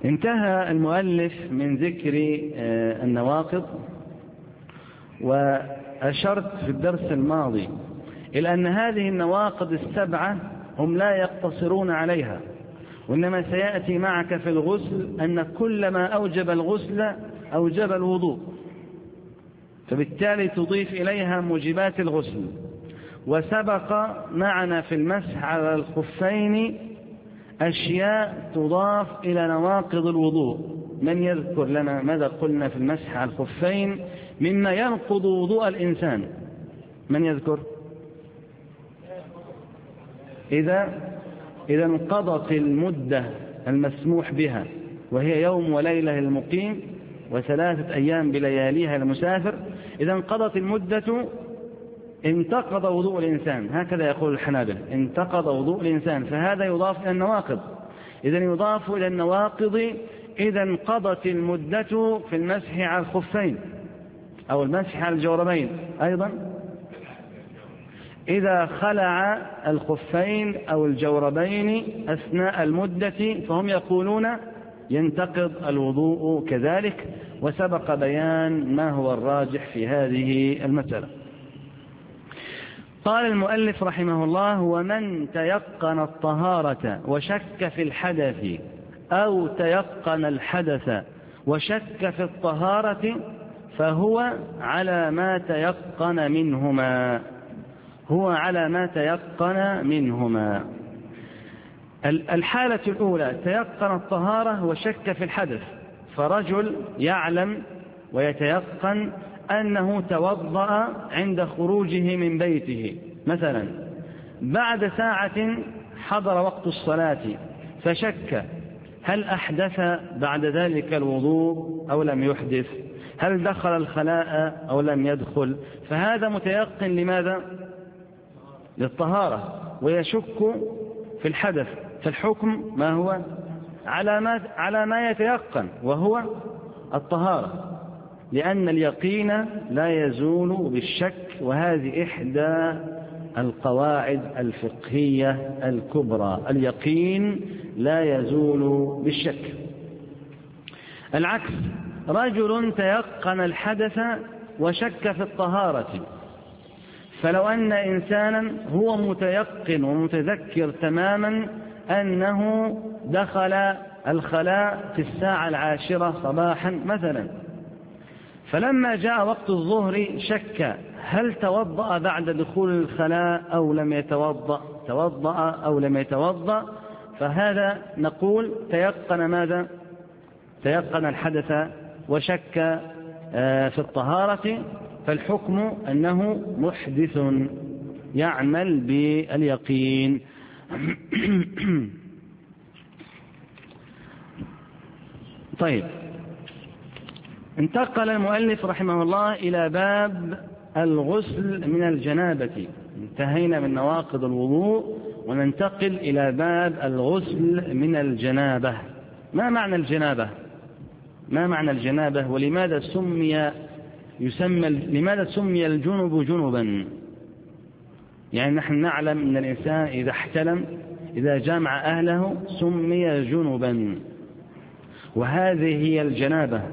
انتهى المؤلف من ذكر النواقض، وأشرت في الدرس الماضي إلى أن هذه النواقض السبعة هم لا يقتصرون عليها، وإنما سيأتي معك في الغسل أن كل ما أوجب الغسل أوجب الوضوء، فبالتالي تضيف إليها موجبات الغسل. وسبق معنا في المسح على الخفين أشياء تضاف إلى نواقض الوضوء. من يذكر لنا ماذا قلنا في المسح على الخفين مما ينقض وضوء الإنسان؟ من يذكر؟ إذا انقضت المدة المسموح بها، وهي يوم وليلة للمقيم و3 أيام بلياليها للمسافر، إذا انقضت المدة انتقض وضوء الإنسان، هكذا يقول الحنابلة، انتقض وضوء الإنسان، فهذا يضاف إلى النواقض. إذا يضاف إلى النواقض إذا انقضت المدة في المسح على الخفين أو المسح على الجوربين. أيضا إذا خلع الخفين أو الجوربين أثناء المدة فهم يقولون ينتقض الوضوء كذلك، وسبق بيان ما هو الراجح في هذه المسألة. قال المؤلف رحمه الله: ومن تيقن الطهارة وشك في الحدث أو تيقن الحدث وشك في الطهارة فهو على ما تيقن منهما. هو على ما تيقن منهما. الحالة الأولى تيقن الطهارة وشك في الحدث، فرجل يعلم ويتيقن أنه توضأ عند خروجه من بيته مثلا، بعد ساعة حضر وقت الصلاة فشك هل أحدث بعد ذلك الوضوء أو لم يحدث، هل دخل الخلاء أو لم يدخل، فهذا متيقن لماذا؟ للطهارة، ويشك في الحدث، فالحكم ما هو؟ على ما يتيقن وهو الطهارة، لأن اليقين لا يزول بالشك، وهذه إحدى القواعد الفقهية الكبرى، اليقين لا يزول بالشك. العكس، رجل تيقن الحدث وشك في الطهارة، فلو أن إنسانا هو متيقن ومتذكر تماما أنه دخل الخلاء في 10:10 صباحا مثلا، فلما جاء وقت الظهر شك هل توضأ بعد دخول الخلاء أو لم يتوضأ، توضأ أو لم يتوضأ، فهذا نقول تيقن ماذا؟ تيقن الحدث وشك في الطهارة، فالحكم أنه محدث يعمل باليقين. طيب، انتقل المؤلف رحمه الله إلى باب الغسل من الجنابة. انتهينا من نواقض الوضوء وننتقل إلى باب الغسل من الجنابة. ما معنى الجنابة؟ ما معنى الجنابة؟ ولماذا لماذا سمي الجنب جنبا؟ يعني نحن نعلم أن الإنسان إذا احتلم، إذا جامع أهله سمي جنبا، وهذه هي الجنابة.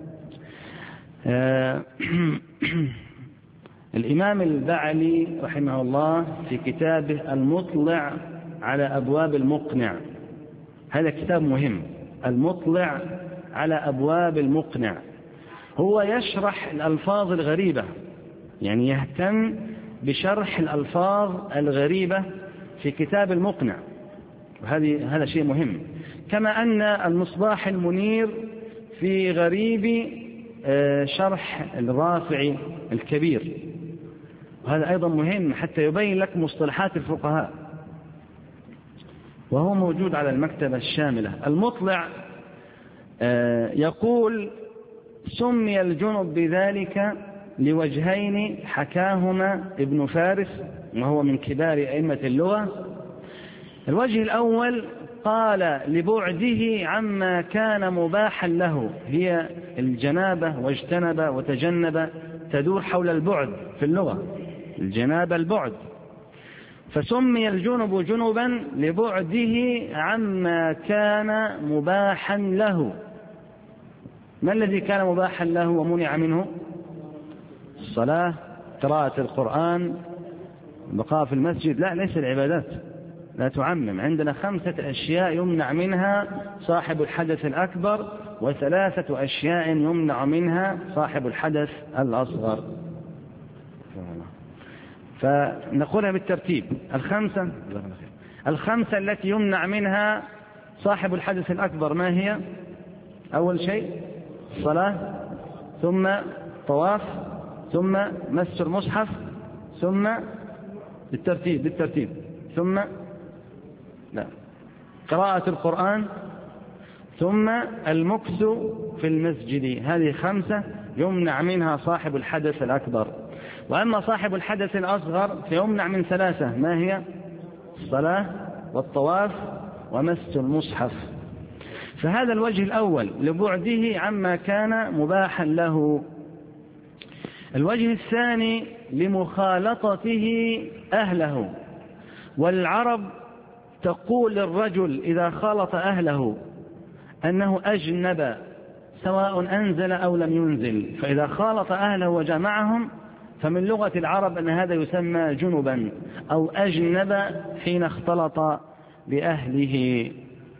الإمام البعلي رحمه الله في كتابه المطلع على أبواب المقنع، هذا كتاب مهم، المطلع على أبواب المقنع، هو يشرح الألفاظ الغريبة، يعني يهتم بشرح الألفاظ الغريبة في كتاب المقنع، هذا شيء مهم. كما أن المصباح المنير في غريب شرح الرافع الكبير، وهذا أيضا مهم حتى يبين لك مصطلحات الفقهاء، وهو موجود على المكتبة الشاملة. المطلع يقول: سمي الجنب بذلك لوجهين حكاهما ابن فارس، وهو من كبار أئمة اللغة. الوجه الأول قال لبعده عما كان مباحا له، هي الجنابة واجتنب وتجنب تدور حول البعد في اللغة، الجنابة البعد، فسمي الجنب جنبا لبعده عما كان مباحا له. ما الذي كان مباحا له ومنع منه؟ الصلاة، قراءة القرآن، البقاء في المسجد. لا، ليس العبادات، لا تعمم. عندنا 5 أشياء يمنع منها صاحب الحدث الأكبر، و3 أشياء يمنع منها صاحب الحدث الأصغر. فنقولها بالترتيب. الخمسة التي يمنع منها صاحب الحدث الأكبر ما هي؟ أول شيء الصلاة، ثم طواف، ثم مس المصحف، ثم بالترتيب ثم قراءة القرآن، ثم المكث في المسجد. هذه 5 يمنع منها صاحب الحدث الأكبر. وأما صاحب الحدث الأصغر فيمنع من 3. ما هي؟ الصلاة والطواف ومس المصحف. فهذا الوجه الأول لبعده عما كان مباحا له. الوجه الثاني لمخالطته أهله. والعرب تقول للرجل إذا خالط أهله أنه أجنب، سواء أنزل أو لم ينزل. فإذا خالط أهله وجمعهم فمن لغة العرب أن هذا يسمى جنبا أو أجنب حين اختلط بأهله.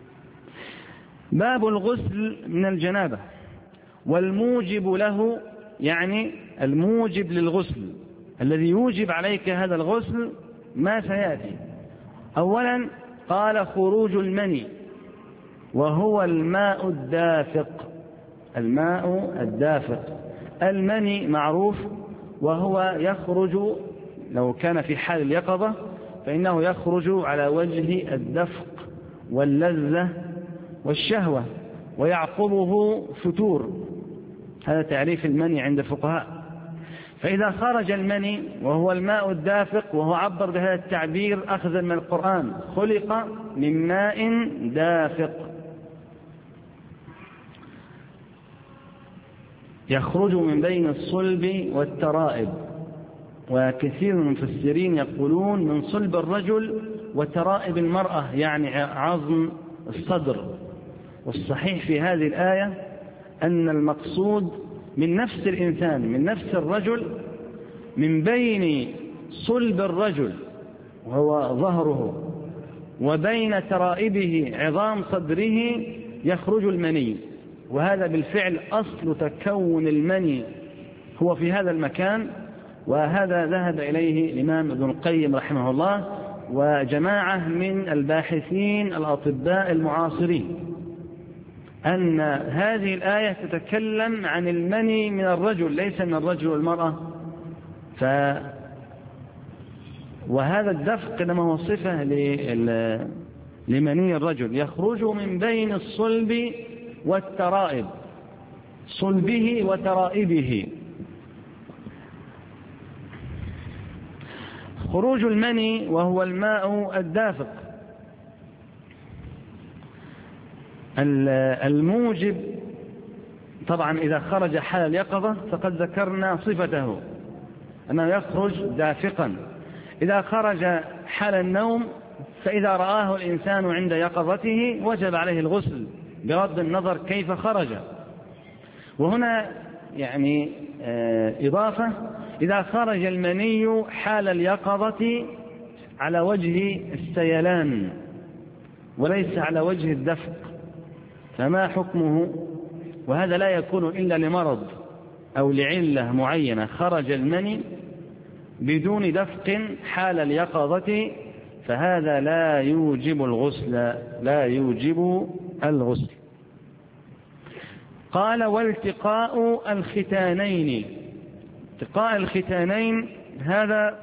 باب الغسل من الجنابة. والموجب له، يعني الموجب للغسل الذي يوجب عليك هذا الغسل ما سيأتي. أولا قال خروج المني، وهو الماء الدافق. الماء الدافق، المني معروف، وهو يخرج لو كان في حال اليقظة فإنه يخرج على وجه الدفق واللذة والشهوة، ويعقبه فتور. هذا تعريف المني عند الفقهاء. فإذا خرج المني وهو الماء الدافق، وهو عبر بهذا التعبير أخذا من القرآن، خلق من ماء دافق، يخرج من بين الصلب والترائب. وكثير من المفسرين يقولون من صلب الرجل وترائب المرأة، يعني عظم الصدر. والصحيح في هذه الآية أن المقصود من نفس الإنسان، من نفس الرجل، من بين صلب الرجل وهو ظهره وبين ترائبه عظام صدره يخرج المني. وهذا بالفعل أصل تكون المني هو في هذا المكان. وهذا ذهب إليه الإمام ابن القيم رحمه الله وجماعة من الباحثين الأطباء المعاصرين، أن هذه الآية تتكلم عن المني من الرجل، ليس من الرجل والمرأة. وهذا الدفق إنما هو صفة لمني الرجل، يخرج من بين الصلب والترائب، صلبه وترائبه. خروج المني وهو الماء الدافق. الموجب طبعا إذا خرج حال اليقظة فقد ذكرنا صفته أنه يخرج دافقا. إذا خرج حال النوم فإذا رآه الإنسان عند يقظته وجب عليه الغسل بغض النظر كيف خرج. وهنا يعني إضافة، إذا خرج المني حال اليقظة على وجه السيلان وليس على وجه الدفق فما حكمه؟ وهذا لا يكون إلا لمرض أو لعلة معينة. خرج المني بدون دفق حال اليقظة فهذا لا يوجب الغسل، لا يوجب الغسل. قال والتقاء الختانين. التقاء الختانين هذا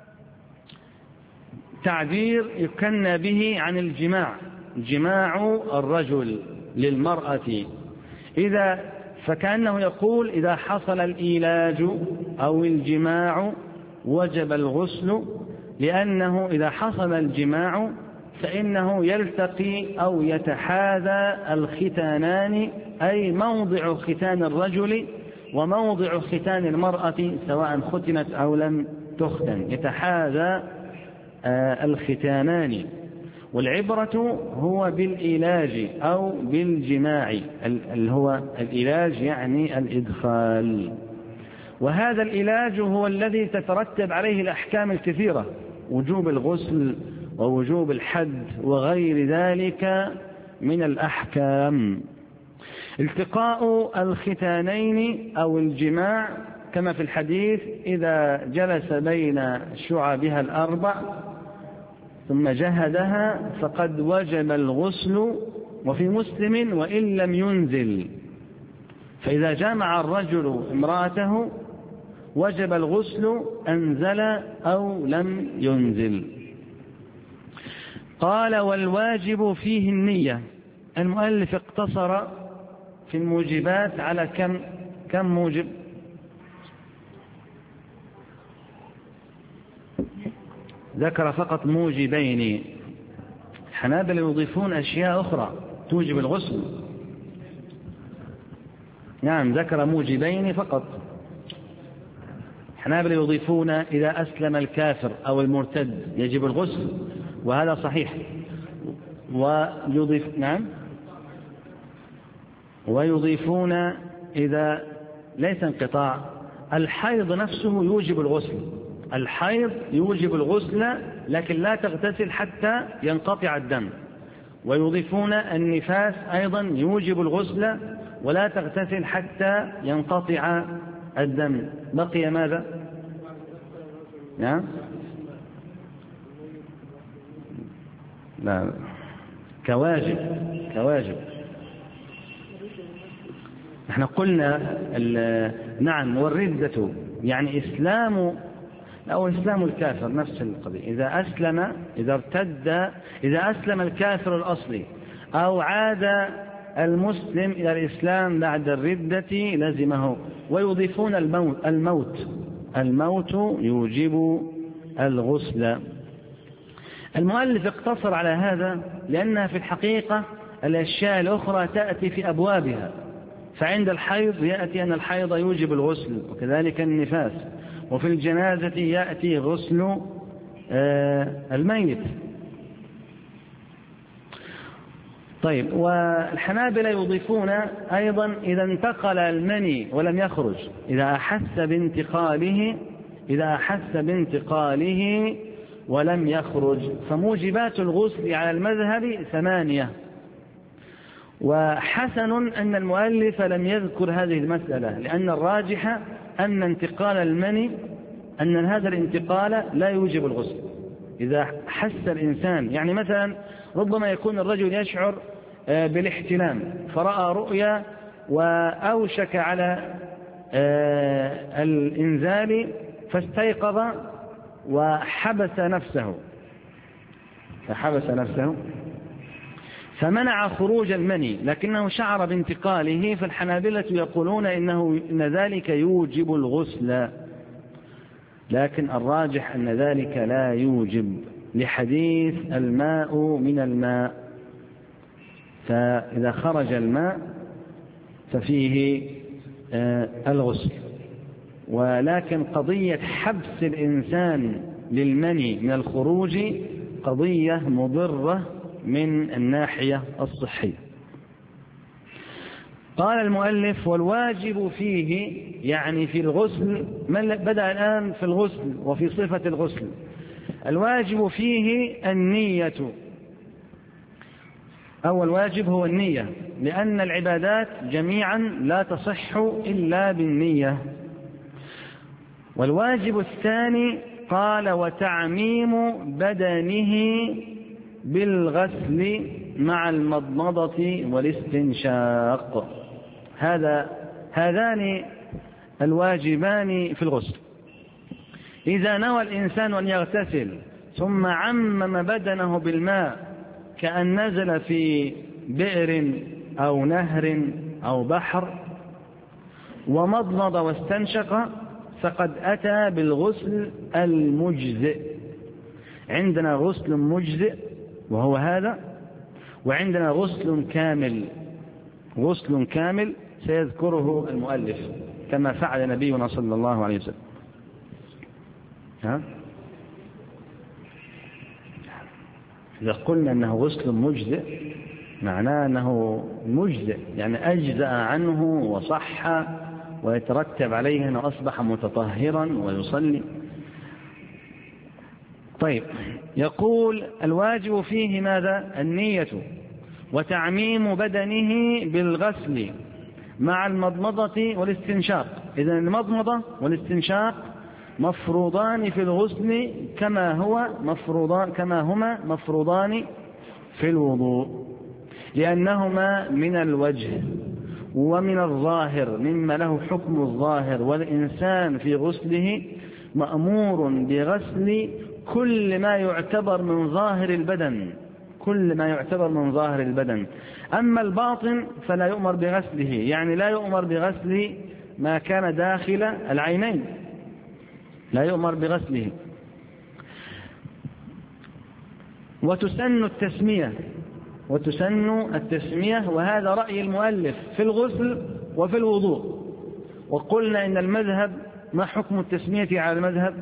تعبير يكنى به عن الجماع، جماع الرجل للمرأة. فكأنه يقول إذا حصل الإيلاج أو الجماع وجب الغسل، لأنه إذا حصل الجماع فإنه يلتقي أو يتحاذى الختانان، أي موضع ختان الرجل وموضع ختان المرأة سواء ختنت أو لم تختن، يتحاذى الختانان. والعبرة هو بالإيلاج أو بالجماع، اللي هو الإيلاج يعني الإدخال. وهذا العلاج هو الذي تترتب عليه الأحكام الكثيرة، وجوب الغسل ووجوب الحد وغير ذلك من الأحكام. التقاء الختانين أو الجماع كما في الحديث: إذا جلس بين شعبها الأربع ثم جهدها فقد وجب الغسل. وفي مسلم: وإن لم ينزل. فإذا جامع الرجل امرأته وجب الغسل أنزل أو لم ينزل. قال: والواجب فيه النية. المؤلف اقتصر في الموجبات على كم موجب؟ ذكر فقط موجبين. الحنابلة يضيفون أشياء أخرى توجب الغسل. نعم، ذكر موجبين فقط. الحنابلة يضيفون: إذا أسلم الكافر أو المرتد يجب الغسل، وهذا صحيح. ويضيفون إذا ليس انقطاع، الحيض نفسه يوجب الغسل. الحيض يوجب الغسل لكن لا تغتسل حتى ينقطع الدم. ويضيفون النفاس أيضا يوجب الغسل ولا تغتسل حتى ينقطع الدم. بقي ماذا؟ نعم؟ لا، كواجب. احنا قلنا نعم. والردة يعني إسلام الكافر، نفس القضية. إذا ارتد، إذا أسلم الكافر الأصلي أو عاد المسلم إلى الإسلام بعد الردة لزمه. ويضيفون الموت يوجب الغسل. المؤلف اقتصر على هذا لأنها في الحقيقة الأشياء الأخرى تأتي في أبوابها. فعند الحيض يأتي أن الحيض يوجب الغسل، وكذلك النفاس. وفي الجنازة يأتي غسل الميت. طيب، والحنابلة يضيفون أيضا: إذا انتقل المني ولم يخرج، إذا أحس بانتقاله ولم يخرج. فموجبات الغسل على المذهب 8. وحسن أن المؤلف لم يذكر هذه المسألة، لأن الراجح أن انتقال المني، أن هذا الانتقال لا يوجب الغسل. إذا حس الإنسان، يعني مثلا ربما يكون الرجل يشعر بالاحتلام فرأى رؤيا وأوشك على الإنزال فاستيقظ وحبس نفسه فمنع خروج المني، لكنه شعر بانتقاله. فالحنابلة يقولون إن ذلك يوجب الغسل، لكن الراجح أن ذلك لا يوجب، لحديث الماء من الماء. فإذا خرج الماء ففيه الغسل. ولكن قضية حبس الإنسان للمني من الخروج قضية مضرة من الناحية الصحية. قال المؤلف: والواجب فيه، يعني في الغسل. بدأ الآن في الغسل وفي صفة الغسل. الواجب فيه النية. أول واجب هو النية، لأن العبادات جميعا لا تصح إلا بالنية. والواجب الثاني قال: وتعميم بدنه بالغسل مع المضمضة والاستنشاق. هذان الواجبان في الغسل. إذا نوى الإنسان أن يغتسل ثم عمم بدنه بالماء، كأن نزل في بئر أو نهر أو بحر، ومضمض واستنشق، فقد أتى بالغسل المجزئ. عندنا غسل مجزئ وهو هذا، وعندنا غسل كامل سيذكره المؤلف كما فعل نبينا صلى الله عليه وسلم. إذا قلنا أنه غسل مجزئ معناه أنه مجزئ، يعني أجزأ عنه وصح ويترتب عليه أنه أصبح متطهرا ويصلي. طيب، يقول الواجب فيه ماذا؟ النية وتعميم بدنه بالغسل مع المضمضة والاستنشاق. إذن المضمضة والاستنشاق مفروضان في الغسل كما هما مفروضان في الوضوء، لأنهما من الوجه ومن الظاهر مما له حكم الظاهر، والإنسان في غسله مأمور بغسل كل ما يعتبر من ظاهر البدن، أما الباطن فلا يؤمر بغسله، يعني لا يؤمر بغسل ما كان داخل العينين، لا يؤمر بغسله. وتسن التسمية، وهذا رأي المؤلف في الغسل وفي الوضوء. وقلنا إن المذهب، ما حكم التسمية على المذهب؟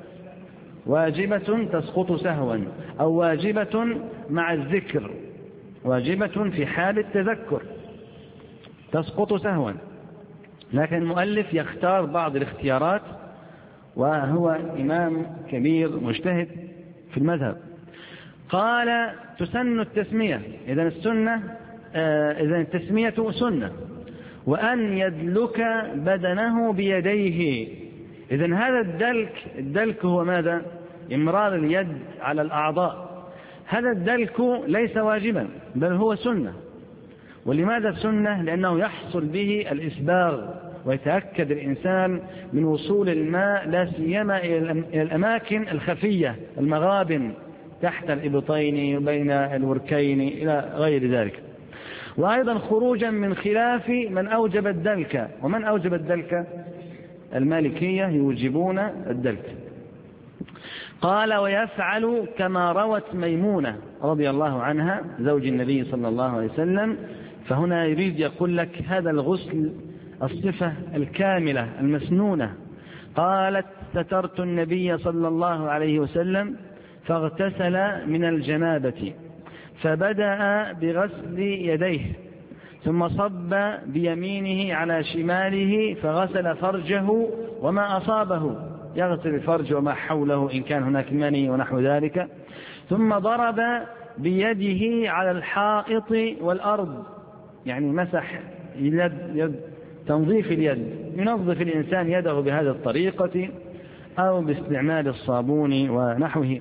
واجبة تسقط سهوا، أو واجبة مع الذكر، واجبة في حال التذكر تسقط سهوا، لكن المؤلف يختار بعض الاختيارات، وهو إمام كبير مجتهد في المذهب. قال تسن التسمية، إذن التسمية سنة، وأن يدلك بدنه بيديه. إذن هذا الدلك هو ماذا؟ إمرار اليد على الأعضاء. هذا الدلك ليس واجبا بل هو سنة. ولماذا سنة؟ لأنه يحصل به الإسباغ، ويتأكد الإنسان من وصول الماء لا سيما إلى الأماكن الخفية، المغابن تحت الإبطين وبين الوركين إلى غير ذلك. وأيضا خروجا من خلاف من أوجب الدلك. ومن أوجب الدلك؟ المالكية يوجبون الدلك. قال ويفعل كما روت ميمونة رضي الله عنها زوج النبي صلى الله عليه وسلم. فهنا يريد يقول لك هذا الغسل الصفة الكاملة المسنونة. قالت سترت النبي صلى الله عليه وسلم فاغتسل من الجنابة، فبدأ بغسل يديه، ثم صب بيمينه على شماله فغسل فرجه وما أصابه، يغسل الفرج وما حوله إن كان هناك مني ونحو ذلك، ثم ضرب بيده على الحائط والأرض، يعني مسح يد تنظيف اليد، ينظف الإنسان يده بهذه الطريقة أو باستعمال الصابون ونحوه.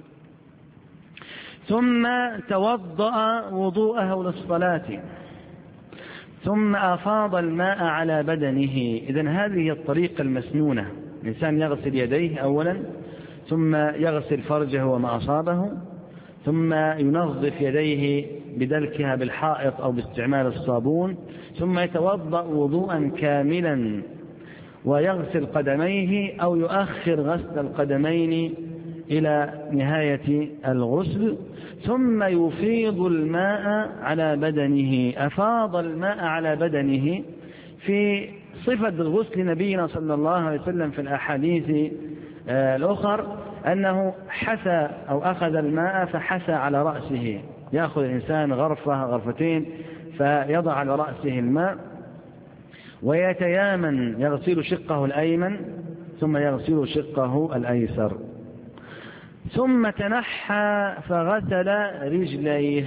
ثم توضأ وضوءه للصلاة، ثم أفاض الماء على بدنه. إذن هذه الطريقة المسنونة، الإنسان يغسل يديه أولا، ثم يغسل فرجه وما أصابه، ثم ينظف يديه بدلكها بالحائط أو باستعمال الصابون، ثم يتوضأ وضوءا كاملا ويغسل قدميه أو يؤخر غسل القدمين إلى نهاية الغسل، ثم يفيض الماء على بدنه. أفاض الماء على بدنه في صفة غسل نبينا صلى الله عليه وسلم في الأحاديث الأخر أنه حثى أو أخذ الماء فحثى على رأسه، يأخذ الإنسان غرفة غرفتين فيضع على رأسه الماء ويتيامن، يغسل شقه الأيمن ثم يغسل شقه الأيسر، ثم تنحى فغسل رجليه.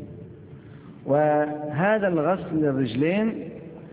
وهذا الغسل الرجلين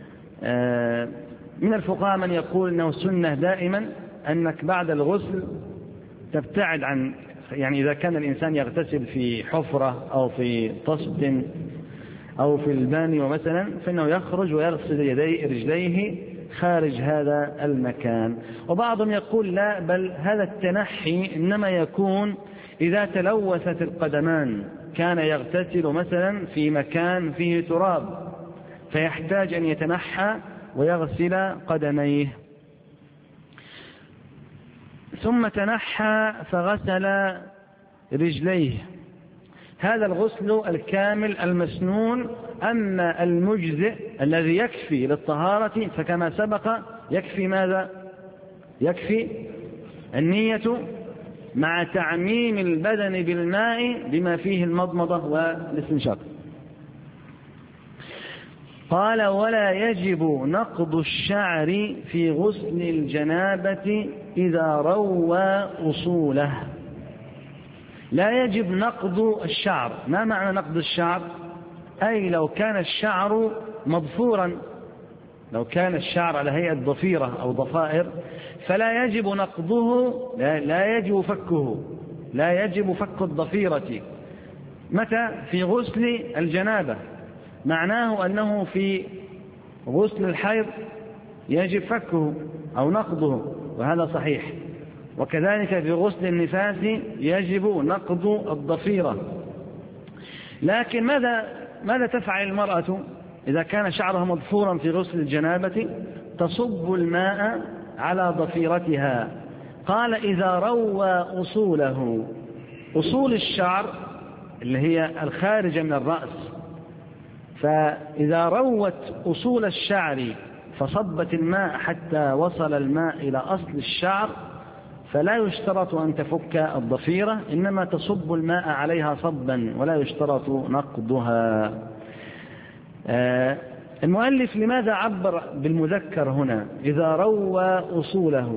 من الفقهاء من يقول أنه سنة دائما، أنك بعد الغسل تبتعد عن، يعني إذا كان الإنسان يغتسل في حفرة أو في طست أو في البانيو مثلا، فإنه يخرج ويغسل رجليه خارج هذا المكان. وبعضهم يقول لا، بل هذا التنحي إنما يكون إذا تلوثت القدمان، كان يغتسل مثلا في مكان فيه تراب فيحتاج أن يتنحى ويغسل قدميه. ثم تنحى فغسل رجليه. هذا الغسل الكامل المسنون. أما المجزئ الذي يكفي للطهارة فكما سبق يكفي ماذا؟ يكفي النية مع تعميم البدن بالماء بما فيه المضمضة والاستنشاق. قال ولا يجب نقض الشعر في غسل الجنابة إذا روى أصوله. لا يجب نقض الشعر. ما معنى نقض الشعر؟ أي لو كان الشعر مضفورا، لو كان الشعر على هيئة ضفيرة أو ضفائر فلا يجب نقضه، لا يجب فكه، لا يجب فك الضفيرة. متى؟ في غسل الجنابة. معناه أنه في غسل الحيض يجب فكه أو نقضه، وهذا صحيح. وكذلك في غسل النفاس يجب نقض الضفيرة. لكن ماذا تفعل المرأة إذا كان شعرها مضفورا في غسل الجنابة؟ تصب الماء على ضفيرتها. قال إذا روى أصوله، أصول الشعر اللي هي الخارجة من الرأس، فإذا روت أصول الشعر فصبت الماء حتى وصل الماء إلى أصل الشعر فلا يشترط أن تفك الضفيرة، إنما تصب الماء عليها صبا ولا يشترط نقضها. المؤلف لماذا عبر بالمذكر هنا؟ إذا روى أصوله،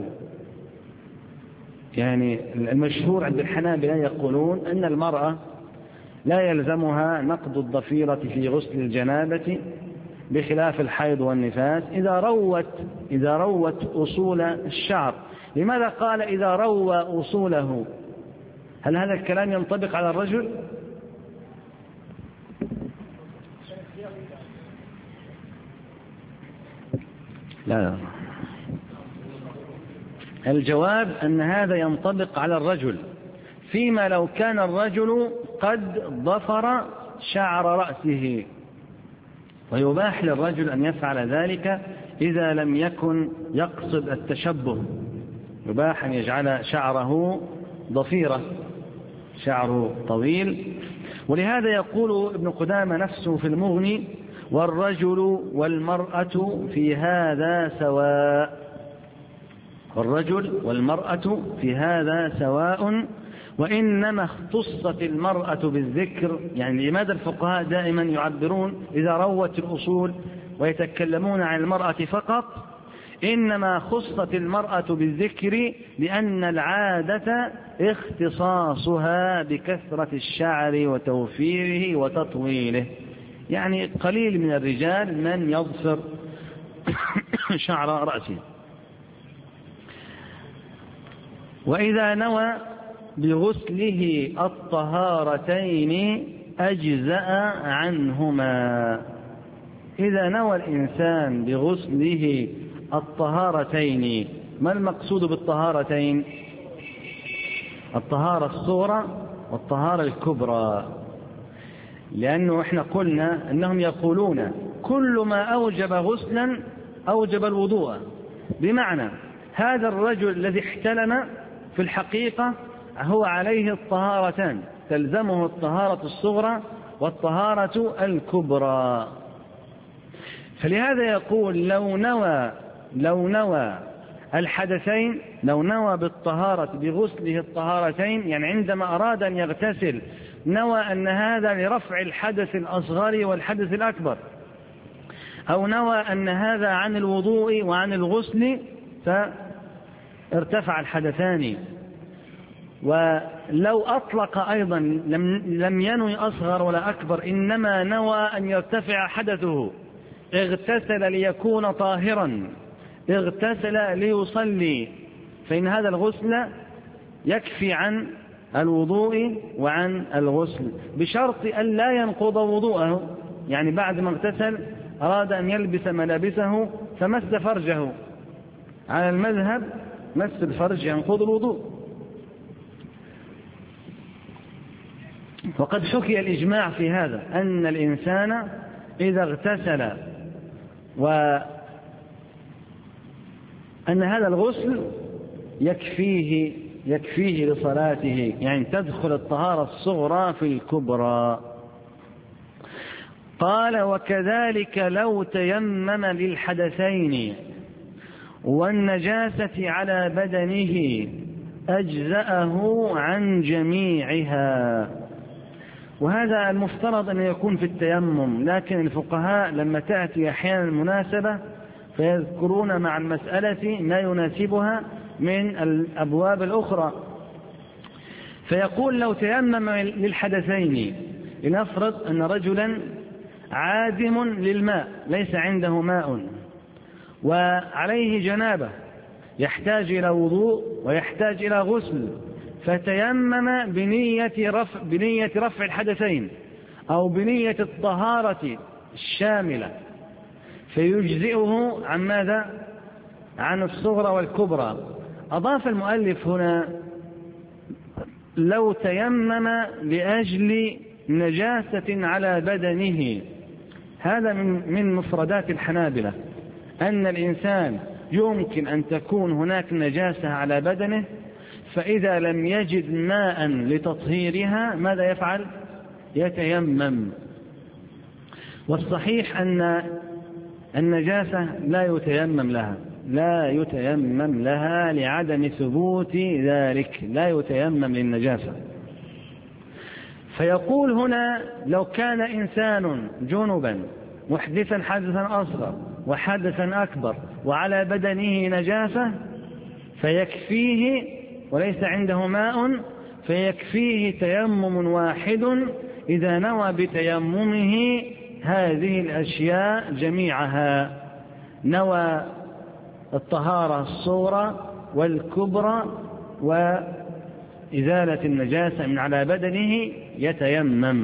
يعني المشهور عند الحنابلة يقولون أن المرأة لا يلزمها نقض الضفيرة في غسل الجنابة بخلاف الحيض والنفاس إذا روت أصول الشعر. لماذا قال إذا روى أصوله؟ هل هذا الكلام ينطبق على الرجل؟ لا. الجواب أن هذا ينطبق على الرجل فيما لو كان الرجل قد ضفر شعر رأسه، ويباح للرجل أن يفعل ذلك إذا لم يكن يقصد التشبه، يباح أن يجعل شعره ضفيرة، شعره طويل. ولهذا يقول ابن قدامة نفسه في المغني والرجل والمرأة في هذا سواء، والرجل والمرأة في هذا سواء، وإنما اختصت المرأة بالذكر. يعني لماذا الفقهاء دائما يعبرون إذا روت الأصول ويتكلمون عن المرأة فقط؟ إنما خصت المرأة بالذكر لأن العادة اختصاصها بكثرة الشعر وتوفيره وتطويله، يعني قليل من الرجال من يظفر شعر رأسه. وإذا نوى بغسله الطهارتين أجزأ عنهما. إذا نوى الإنسان بغسله الطهارتين، ما المقصود بالطهارتين؟ الطهارة الصغرى والطهارة الكبرى، لأنه إحنا قلنا أنهم يقولون كل ما أوجب غسلا أوجب الوضوء، بمعنى هذا الرجل الذي احتلم في الحقيقة هو عليه الطهارتان، تلزمه الطهارة الصغرى والطهارة الكبرى. فلهذا يقول لو نوى الحدثين، لو نوى بالطهارة بغسله الطهارتين، يعني عندما أراد أن يغتسل نوى أن هذا لرفع الحدث الأصغر والحدث الأكبر، أو نوى أن هذا عن الوضوء وعن الغسل فارتفع الحدثان. ولو أطلق أيضا لم ينوي أصغر ولا أكبر، إنما نوى أن يرتفع حدثه، اغتسل ليكون طاهرا، اغتسل ليصلي، فإن هذا الغسل يكفي عن الوضوء وعن الغسل، بشرط أن لا ينقض وضوءه. يعني بعد ما اغتسل أراد أن يلبس ملابسه فمس فرجه، على المذهب مس الفرج ينقض الوضوء. وقد حكي الإجماع في هذا، أن الإنسان إذا اغتسل وأن هذا الغسل يكفيه لصلاته، يعني تدخل الطهارة الصغرى في الكبرى. قال وكذلك لو تيمم للحدثين والنجاسة على بدنه أجزأه عن جميعها. وهذا المفترض أن يكون في التيمم، لكن الفقهاء لما تأتي أحيانا المناسبة فيذكرون مع المسألة ما يناسبها من الأبواب الأخرى. فيقول لو تيمم للحدثين، لنفرض أن رجلا عازم للماء ليس عنده ماء وعليه جنابة يحتاج إلى وضوء ويحتاج إلى غسل، فتيمم بنية رفع الحدثين أو بنية الطهارة الشاملة، فيجزئه عن ماذا؟ عن الصغرى والكبرى. أضاف المؤلف هنا لو تيمم لأجل نجاسة على بدنه. هذا من مفردات الحنابلة، أن الإنسان يمكن أن تكون هناك نجاسة على بدنه، فإذا لم يجد ماء لتطهيرها ماذا يفعل؟ يتيمم. والصحيح أن النجاسة لا يتيمم لها لعدم ثبوت ذلك، لا يتيمم للنجاسة. فيقول هنا لو كان إنسان جنبا محدثا حدثا أصغر وحدثا أكبر وعلى بدنه نجاسة فيكفيه، وليس عنده ماء، فيكفيه تيمم واحد إذا نوى بتيممه هذه الأشياء جميعها، نوى الطهارة الصغرى والكبرى وإزالة النجاسة من على بدنه يتيمم.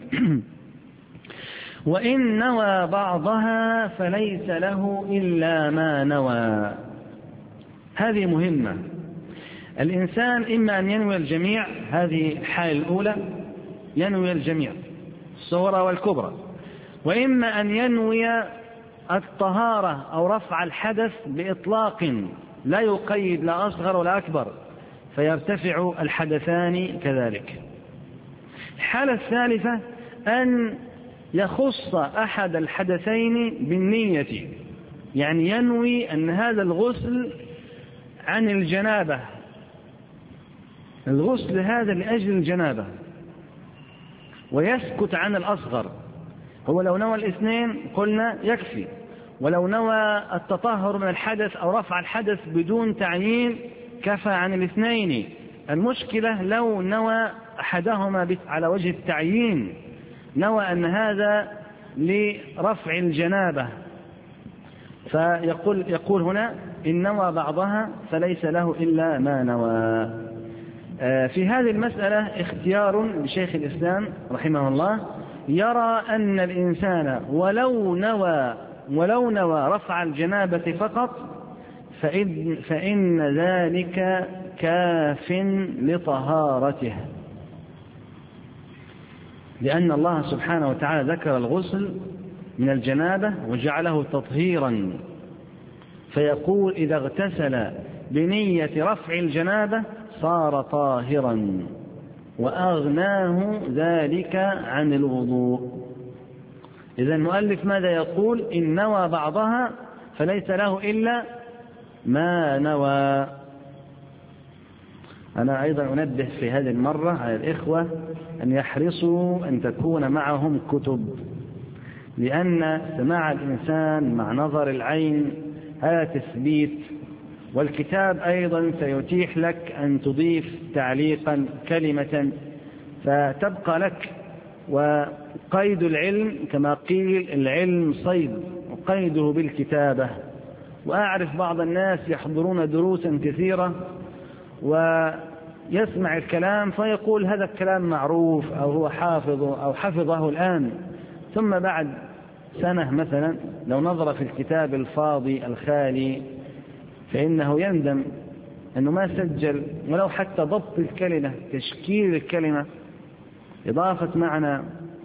وإن نوى بعضها فليس له إلا ما نوى. هذه مهمة. الإنسان إما أن ينوي الجميع، هذه الحالة الأولى، ينوي الجميع الصغرى والكبرى، وإما أن ينوي الطهارة أو رفع الحدث بإطلاق لا يقيد لا أصغر ولا أكبر، فيرتفع الحدثان كذلك. الحالة الثالثة أن يخص أحد الحدثين بالنية، يعني ينوي أن هذا الغسل عن الجنابة، الغسل هذا لأجل الجنابة، ويسكت عن الأصغر. هو لو نوى الاثنين قلنا يكفي، ولو نوى التطهر من الحدث أو رفع الحدث بدون تعيين كفى عن الاثنين. المشكلة لو نوى أحدهما على وجه التعيين، نوى أن هذا لرفع الجنابة، فيقول هنا إن نوى بعضها فليس له إلا ما نوى. في هذه المسألة اختيار لشيخ الإسلام رحمه الله، يرى أن الإنسان ولو نوى رفع الجنابة فقط فإن ذلك كاف لطهارته، لأن الله سبحانه وتعالى ذكر الغسل من الجنابة وجعله تطهيرا، فيقول إذا اغتسل بنية رفع الجنابة صار طاهرا وأغناه ذلك عن الوضوء. إذا المؤلف ماذا يقول؟ إن نوى بعضها فليس له إلا ما نوى. أنا أيضا أنبه في هذه المرة على الإخوة أن يحرصوا أن تكون معهم كتب، لأن سماع الإنسان مع نظر العين هذا تثبيت، والكتاب أيضا سيتيح لك أن تضيف تعليقا كلمة فتبقى لك. وقيد العلم كما قيل العلم صيد، وقيده بالكتابة. وأعرف بعض الناس يحضرون دروسا كثيرة ويسمع الكلام فيقول هذا الكلام معروف أو هو حافظه أو حفظه الآن، ثم بعد سنة مثلا لو نظر في الكتاب الفاضي الخالي فإنه يندم أنه ما سجل ولو حتى ضبط الكلمة، تشكيل الكلمة، إضافة معنى.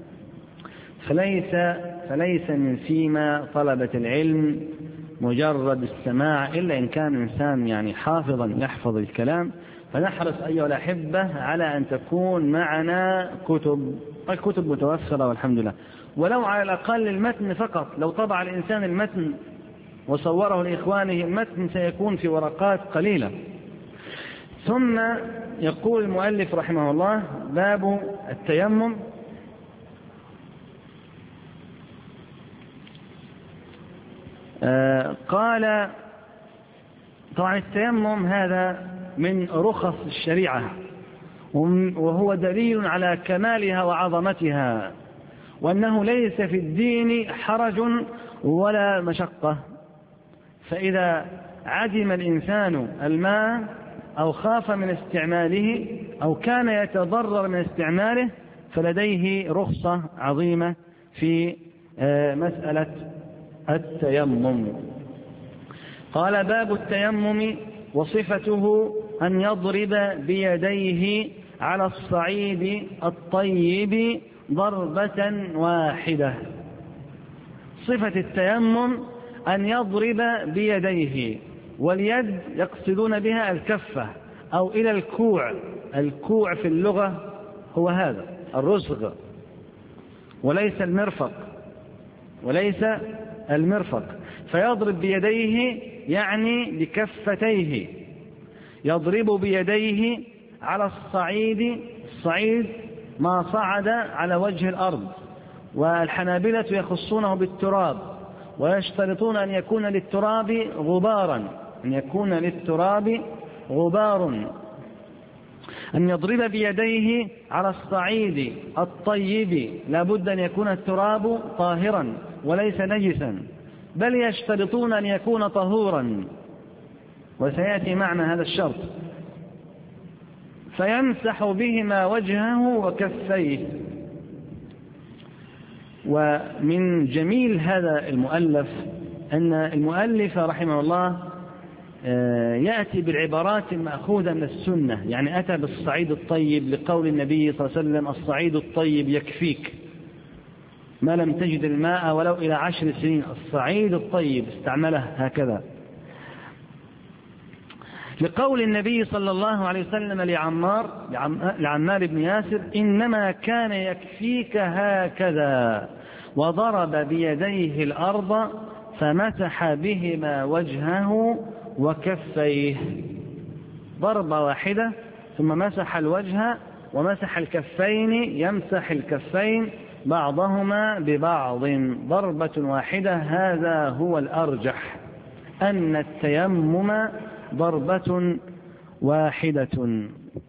فليس من سيما طلبة العلم مجرد السماع، إلا إن كان إنسان يعني حافظا يحفظ الكلام. فنحرص أيها الأحبة على أن تكون معنا كتب، الكتب متوفرة والحمد لله، ولو على الأقل المتن فقط. لو طبع الإنسان المتن وصوره لإخوانه، المتن سيكون في ورقات قليلة. ثم يقول المؤلف رحمه الله: باب التيمم. قال: طبعا التيمم هذا من رخص الشريعة، وهو دليل على كمالها وعظمتها، وأنه ليس في الدين حرج ولا مشقة. فإذا عدم الإنسان الماء أو خاف من استعماله أو كان يتضرر من استعماله فلديه رخصة عظيمة في مسألة التيمم. قال: باب التيمم وصفته أن يضرب بيديه على الصعيد الطيب ضربة واحدة. صفة التيمم أن يضرب بيديه، واليد يقصدون بها الكفة أو إلى الكوع. الكوع في اللغة هو هذا الرسغ وليس المرفق. فيضرب بيديه يعني بكفتيه، يضرب بيديه على الصعيد. الصعيد ما صعد على وجه الأرض، والحنابلة يخصونه بالتراب، ويشترطون أن يكون للتراب غبار، أن يضرب بيديه على الصعيد الطيب. لا بد أن يكون التراب طاهرا وليس نجسا، بل يشترطون أن يكون طهورا، وسيأتي معنى هذا الشرط. فيمسح بهما وجهه وكفيه. ومن جميل هذا المؤلف أن المؤلف رحمه الله يأتي بالعبارات المأخوذة من السنة، يعني أتى بالصعيد الطيب لقول النبي صلى الله عليه وسلم: الصعيد الطيب يكفيك ما لم تجد الماء ولو إلى 10 سنين. الصعيد الطيب استعمله هكذا. لقول النبي صلى الله عليه وسلم لعمار بن ياسر: إنما كان يكفيك هكذا، وضرب بيديه الأرض فمسح بهما وجهه وكفيه. ضربة واحدة ثم مسح الوجه ومسح الكفين، يمسح الكفين بعضهما ببعض ضربة واحدة. هذا هو الأرجح، أن التيمم ضربة واحدة.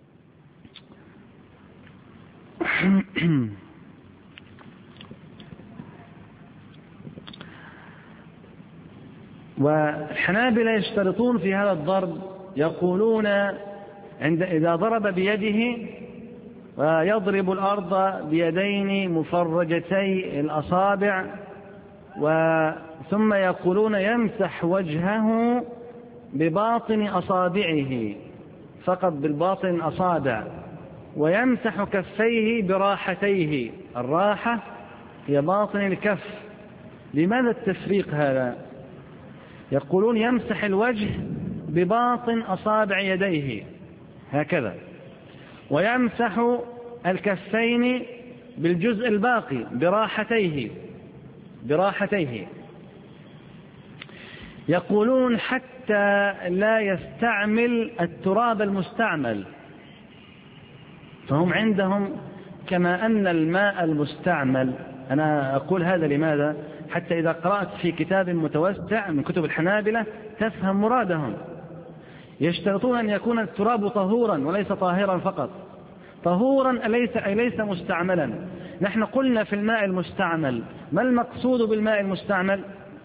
والحنابلة يشترطون في هذا الضرب، يقولون إذا ضرب بيده ويضرب الأرض بيدين مفرجتي الأصابع، ثم يقولون يمسح وجهه بباطن أصابعه، فقط بالباطن الأصابع، ويمسح كفيه براحتيه. الراحة هي باطن الكف. لماذا التفريق هذا؟ يقولون يمسح الوجه بباطن أصابع يديه هكذا، ويمسح الكفين بالجزء الباقي براحتيه. يقولون حتى لا يستعمل التراب المستعمل. فهم عندهم كما أن الماء المستعمل، أنا أقول هذا لماذا؟ حتى إذا قرأت في كتاب متوسع من كتب الحنابلة تفهم مرادهم. يشترطون أن يكون التراب طهورا وليس طاهرا فقط. طهورا ليس مستعملا. نحن قلنا في الماء المستعمل، ما المقصود بالماء المستعمل؟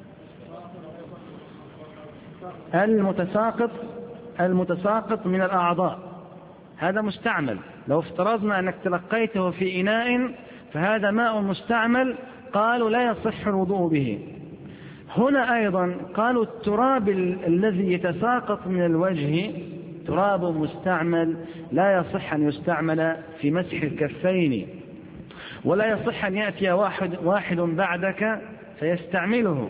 المتساقط من الأعضاء، هذا مستعمل. لو افترضنا أنك تلقيته في إناء فهذا ماء مستعمل، قالوا لا يصح الوضوء به. هنا أيضا قالوا التراب الذي يتساقط من الوجه تراب مستعمل، لا يصح أن يستعمل في مسح الكفين، ولا يصح أن يأتي واحد بعدك فيستعمله.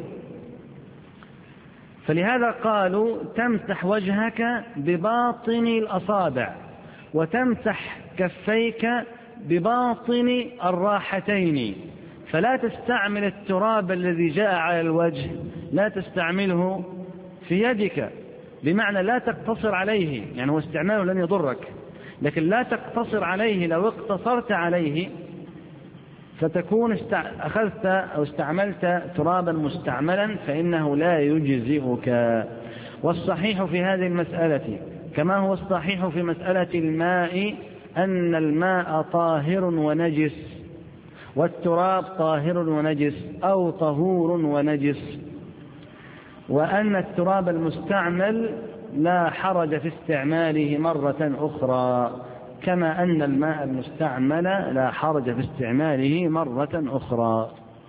فلهذا قالوا تمسح وجهك بباطن الأصابع، وتمسح كفيك بباطن الراحتين. فلا تستعمل التراب الذي جاء على الوجه، لا تستعمله في يدك، بمعنى لا تقتصر عليه، يعني هو استعماله لن يضرك، لكن لا تقتصر عليه. لو اقتصرت عليه فتكون أخذت أو استعملت ترابا مستعملا فإنه لا يجزئك. والصحيح في هذه المسألة كما هو الصحيح في مسألة الماء أن الماء طاهر ونجس، والتراب طاهر ونجس أو طهور ونجس، وأن التراب المستعمل لا حرج في استعماله مرة أخرى، كما أن الماء المستعمل لا حرج في استعماله مرة أخرى.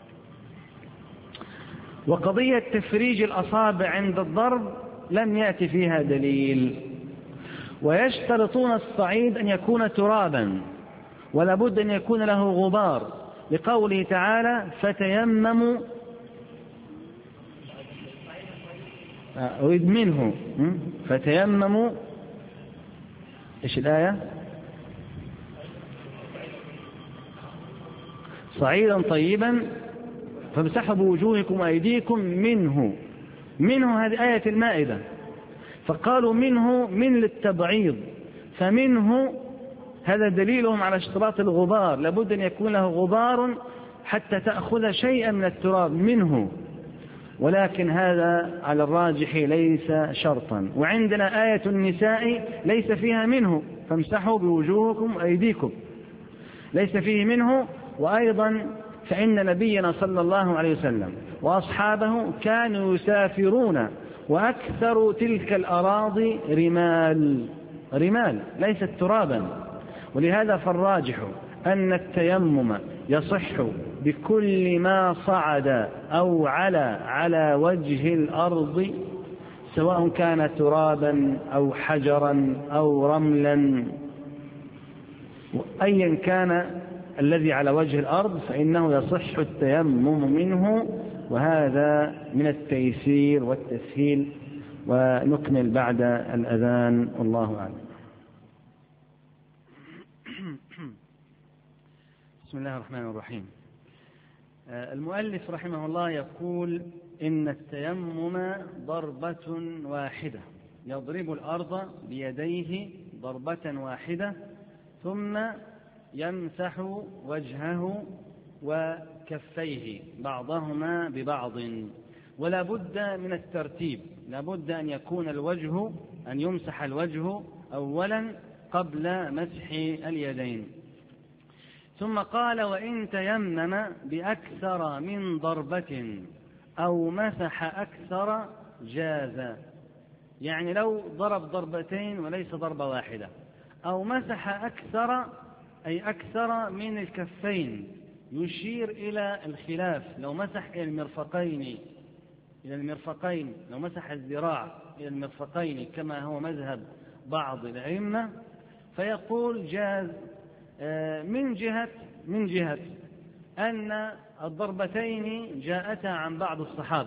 وقضية تفريج الأصابع عند الضرب لم يأتي فيها دليل، ويشترطون الصعيد أن يكون ترابا ولا بد أن يكون له غبار، لقوله تعالى فتيمموا أريد منه فتيمموا إيش الآية؟ صعيدا طيبا فامسحوا بوجوهكم وأيديكم منه هذه آية المائدة، فقالوا منه من للتبعيض، فمنه هذا دليلهم على اشتراط الغبار، لابد أن يكون له غبار حتى تأخذ شيئا من التراب منه، ولكن هذا على الراجح ليس شرطا. وعندنا آية النساء ليس فيها منه فامسحوا بوجوهكم وأيديكم، ليس فيه منه. وأيضا فإن نبينا صلى الله عليه وسلم وأصحابه كانوا يسافرون وأكثر تلك الأراضي رمال ليست ترابا، ولهذا فالراجح أن التيمم يصح بكل ما صعد أو على وجه الأرض، سواء كان ترابا أو حجرا أو رملا، أيا كان الذي على وجه الأرض فإنه يصح التيمم منه، وهذا من التيسير والتسهيل. ونكمل بعد الأذان والله أعلم. بسم الله الرحمن الرحيم. المؤلف رحمه الله يقول إن التيمم ضربة واحدة، يضرب الأرض بيديه ضربة واحدة ثم يمسح وجهه وكفيه بعضهما ببعض، ولا بد من الترتيب، لا بد أن يكون الوجه أن يمسح الوجه أولا قبل مسح اليدين. ثم قال وإن تيمم بأكثر من ضربة أو مسح أكثر جاز، يعني لو ضرب ضربتين وليس ضربة واحدة، أو مسح أكثر أي أكثر من الكفين، يشير إلى الخلاف، لو مسح إلى المرفقين لو مسح الذراع إلى المرفقين كما هو مذهب بعض الأئمة فيقول جاز، من جهة أن الضربتين جاءتا عن بعض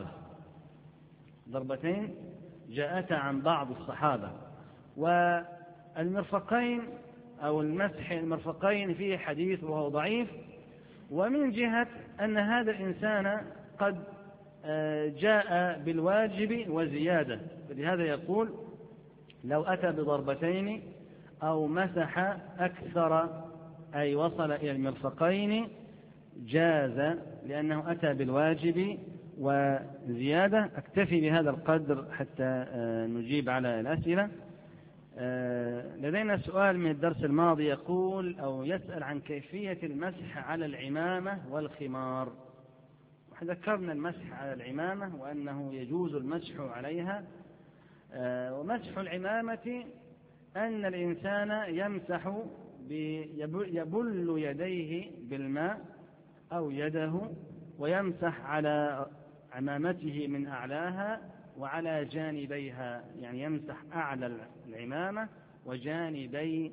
الصحابة، والمرفقين أو المسح المرفقين فيه حديث وهو ضعيف، ومن جهة أن هذا الإنسان قد جاء بالواجب وزيادة، فلهذا يقول لو أتى بضربتين أو مسح أكثر أي وصل إلى المرفقين جاز، لأنه أتى بالواجب وزيادة. أكتفي بهذا القدر حتى نجيب على الأسئلة. لدينا سؤال من الدرس الماضي يقول أو يسأل عن كيفية المسح على العمامة والخمار. ذكرنا المسح على العمامة وأنه يجوز المسح عليها، ومسح العمامة أن الإنسان يمسح يبل يديه بالماء أو يده ويمسح على عمامته من أعلاها وعلى جانبيها، يعني يمسح أعلى العمامة وجانبي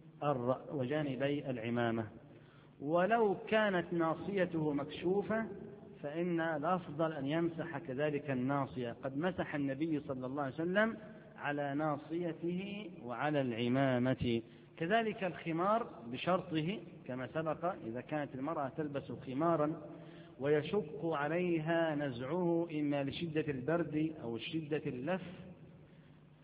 العمامة. ولو كانت ناصيته مكشوفة فإن الأفضل أن يمسح كذلك الناصية، قد مسح النبي صلى الله عليه وسلم على ناصيته وعلى العمامة. كذلك الخمار بشرطه كما سبق، إذا كانت المرأة تلبس خمارا ويشق عليها نزعه إما لشدة البرد أو شدة اللف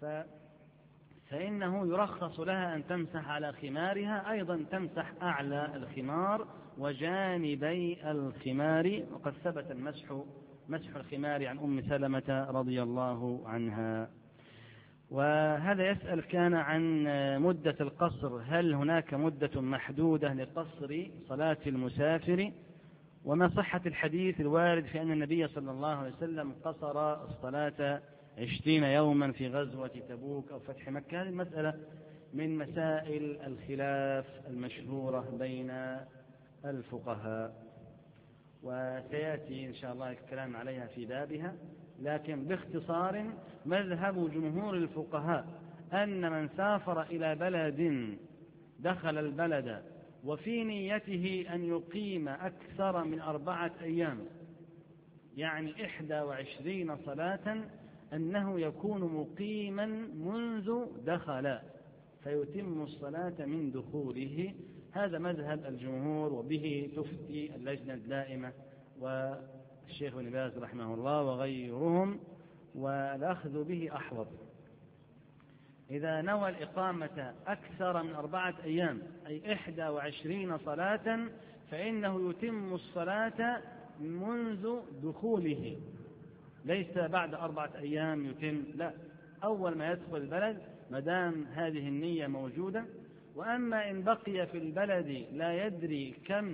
فإنه يرخص لها أن تمسح على خمارها، أيضا تمسح أعلى الخمار وجانبي الخمار، وقد ثبت مسح الخمار عن أم سلمة رضي الله عنها. وهذا يسأل كان عن مدة القصر، هل هناك مدة محدودة لقصر صلاة المسافر؟ وما صحة الحديث الوارد في أن النبي صلى الله عليه وسلم قصر الصلاة 20 يوما في غزوة تبوك أو فتح مكة؟ هذه المسألة من مسائل الخلاف المشهورة بين الفقهاء، وسيأتي إن شاء الله الكلام عليها في بابها، لكن باختصار مذهب جمهور الفقهاء أن من سافر إلى بلد دخل البلد وفي نيته أن يقيم أكثر من 4 أيام، يعني 21 صلاة، أنه يكون مقيما منذ دخل فيتم الصلاة من دخوله. هذا مذهب الجمهور، وبه تفتي اللجنة الدائمة والشيخ ابن باز رحمه الله وغيرهم، والأخذ به أحوط. إذا نوى الإقامة أكثر من 4 أيام أي 21 صلاة فإنه يتم الصلاة منذ دخوله، ليس بعد 4 أيام يتم، لا، أول ما يدخل البلد مدام هذه النية موجودة. وأما إن بقي في البلد لا يدري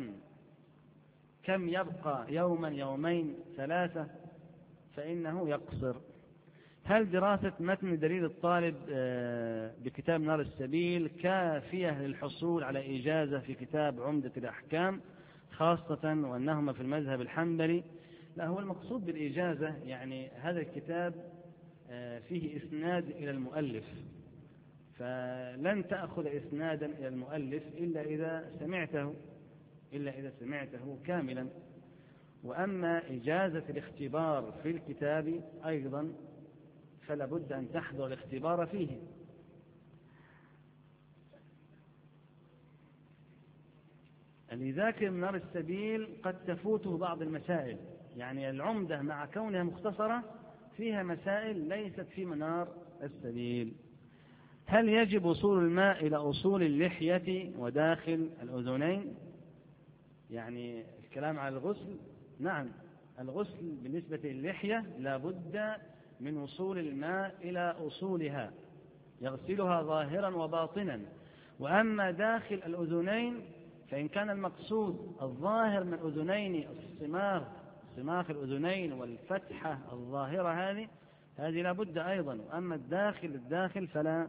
كم يبقى، يوما يومين 3، فإنه يقصر. هل دراسة متن دليل الطالب بكتاب نار السبيل كافية للحصول على إجازة في كتاب عمدة الأحكام، خاصة وأنهما في المذهب الحنبلي؟ لا، هو المقصود بالإجازة يعني هذا الكتاب فيه إسناد إلى المؤلف، فلن تأخذ إسنادا إلى المؤلف إلا إذا سمعته كاملا. وأما إجازة الاختبار في الكتاب أيضا فلا بد أن تحضر الاختبار فيه. اللي يذاكر من نار السبيل قد تفوته بعض المسائل، يعني العمدة مع كونها مختصرة فيها مسائل ليست في منار السبيل. هل يجب وصول الماء إلى أصول اللحية وداخل الأذنين؟ يعني الكلام على الغسل، نعم، الغسل بالنسبة للحية لا بد من وصول الماء إلى أصولها، يغسلها ظاهرا وباطنا. وأما داخل الأذنين فإن كان المقصود الظاهر من الأذنين صماخ الأذنين والفتحة الظاهرة هذه لا بد أيضا. وأما الداخل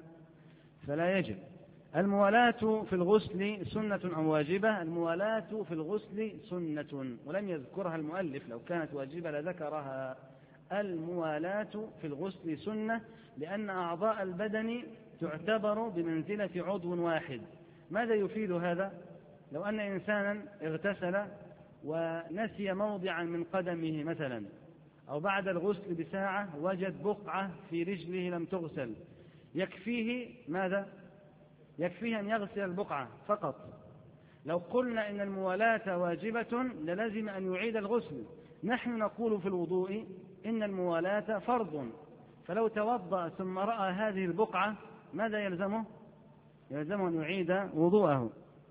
فلا يجب. الموالاة في الغسل سنة أو واجبة؟ الموالاة في الغسل سنة، ولم يذكرها المؤلف، لو كانت واجبة لذكرها. الموالاة في الغسل سنة لأن أعضاء البدن تعتبر بمنزلة عضو واحد. ماذا يفيد هذا؟ لو أن إنسانا اغتسل ونسي موضعا من قدمه مثلا، أو بعد الغسل بساعة وجد بقعة في رجله لم تغسل، يكفيه ماذا؟ يكفيه أن يغسل البقعة فقط. لو قلنا إن الموالاة واجبة للزم أن يعيد الغسل. نحن نقول في الوضوء إن الموالاة فرض، فلو توضأ ثم رأى هذه البقعة ماذا يلزمه؟ يلزمه أن يعيد وضوءه.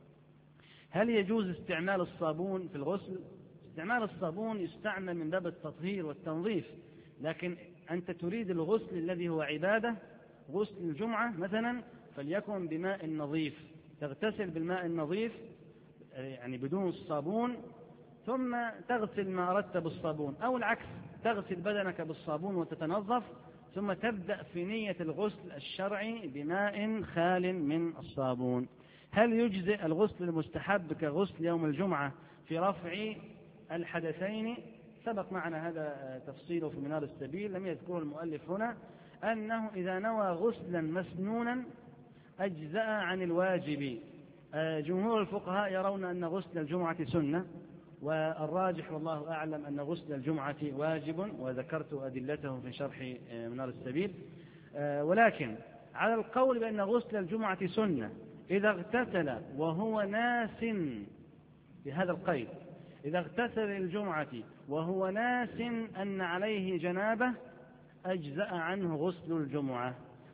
هل يجوز استعمال الصابون في الغسل؟ استعمال الصابون يستعمل من باب التطهير والتنظيف، لكن أنت تريد الغسل الذي هو عبادة، غسل الجمعة مثلا، فليكن بماء نظيف، تغتسل بالماء النظيف يعني بدون الصابون، ثم تغسل ما أردت بالصابون، أو العكس، تغسل بدنك بالصابون وتتنظف، ثم تبدأ في نية الغسل الشرعي بماء خال من الصابون. هل يجزئ الغسل المستحب كغسل يوم الجمعة في رفع الحدثين؟ سبق معنا هذا تفصيله في منار السبيل، لم يذكره المؤلف هنا، أنه إذا نوى غسلا مسنونا أجزأ عن الواجب. جمهور الفقهاء يرون أن غسل الجمعة سنة، والراجح والله أعلم أن غسل الجمعة واجب، وذكرت أدلته في شرح منار السبيل. ولكن على القول بأن غسل الجمعة سنة إذا اغتسل وهو ناس، بهذا القيد، إذا اغتسل الجمعة وهو ناس أن عليه جنابة أجزأ عنه غسل الجمعة.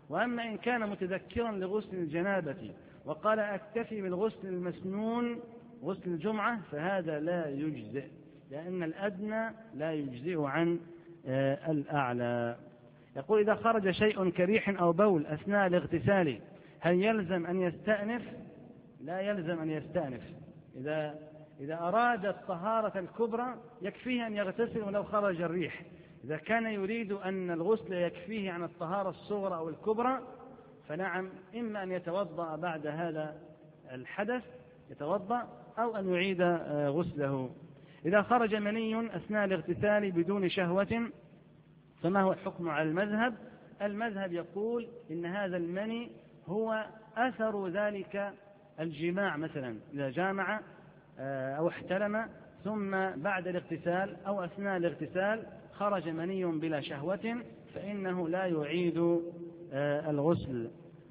وأما إن كان متذكرا لغسل الجنابة وقال أكتفي بالغسل المسنون غسل الجمعة فهذا لا يجزئ، لأن الأدنى لا يجزئ عن الأعلى. يقول إذا خرج شيء كريح أو بول أثناء الاغتسال هل يلزم أن يستأنف؟ لا يلزم أن يستأنف. إذا أراد الطهارة الكبرى يكفيه أن يغتسل ولو خرج الريح. إذا كان يريد أن الغسل يكفيه عن الطهارة الصغرى أو الكبرى فنعم، إما أن يتوضأ بعد هذا الحدث يتوضأ أو أن يعيد غسله. إذا خرج مني أثناء الاغتسال بدون شهوة فما هو الحكم على المذهب؟ المذهب يقول إن هذا المني هو أثر ذلك الجماع، مثلا إذا جامع أو احتلم ثم بعد الاغتسال أو أثناء الاغتسال خرج مني بلا شهوة فإنه لا يعيد الغسل.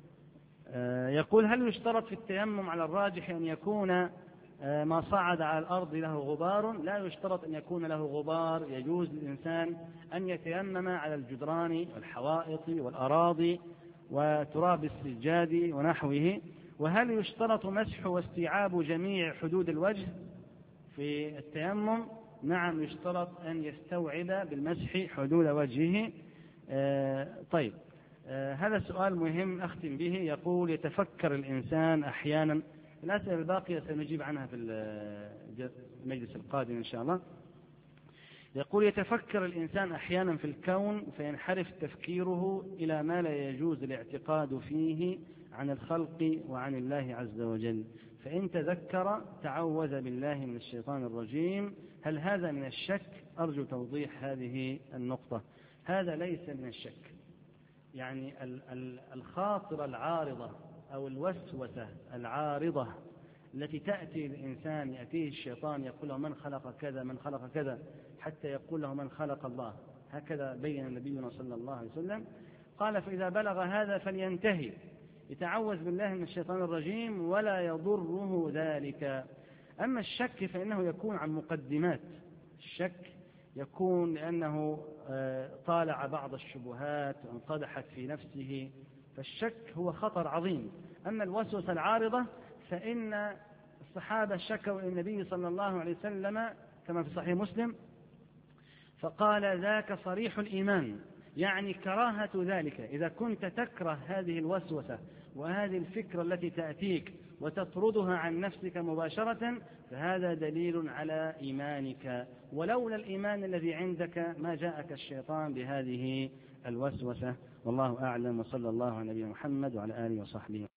يقول هل يشترط في التيمم على الراجح أن يكون ما صعد على الأرض له غبار؟ لا يشترط أن يكون له غبار، يجوز للإنسان أن يتيمم على الجدران والحوائط والأراضي وتراب السجاد ونحوه. وهل يشترط مسح واستيعاب جميع حدود الوجه في التيمم؟ نعم يشترط أن يستوعب بالمسح حدود وجهه. طيب، هذا سؤال مهم أختم به. يقول يتفكر الإنسان أحيانا، الأسئلة الباقية سنجيب عنها في المجلس القادم إن شاء الله. يقول يتفكر الإنسان أحيانا في الكون فينحرف تفكيره إلى ما لا يجوز الاعتقاد فيه عن الخلق وعن الله عز وجل، فإن تذكر تعوذ بالله من الشيطان الرجيم. هل هذا من الشك؟ أرجو توضيح هذه النقطة. هذا ليس من الشك، يعني الخاطرة العارضة أو الوسوسة العارضة التي تأتي الإنسان، يأتيه الشيطان يقول له من خلق كذا من خلق كذا حتى يقول له من خلق الله، هكذا بين نبينا صلى الله عليه وسلم. قال فإذا بلغ هذا فلينتهي، يتعوذ بالله من الشيطان الرجيم ولا يضره ذلك. أما الشك فإنه يكون عن مقدمات، الشك يكون لأنه طالع بعض الشبهات وانقدحت في نفسه، فالشك هو خطر عظيم. أما الوسوسة العارضة فإن الصحابة شكوا إلى النبي صلى الله عليه وسلم كما في صحيح مسلم فقال ذاك صريح الإيمان، يعني كراهة ذلك. إذا كنت تكره هذه الوسوسة وهذه الفكرة التي تأتيك وتطردها عن نفسك مباشرة فهذا دليل على إيمانك، ولولا الإيمان الذي عندك ما جاءك الشيطان بهذه الوسوسة. والله أعلم، وصلى الله على نبينا محمد وعلى آله وصحبه.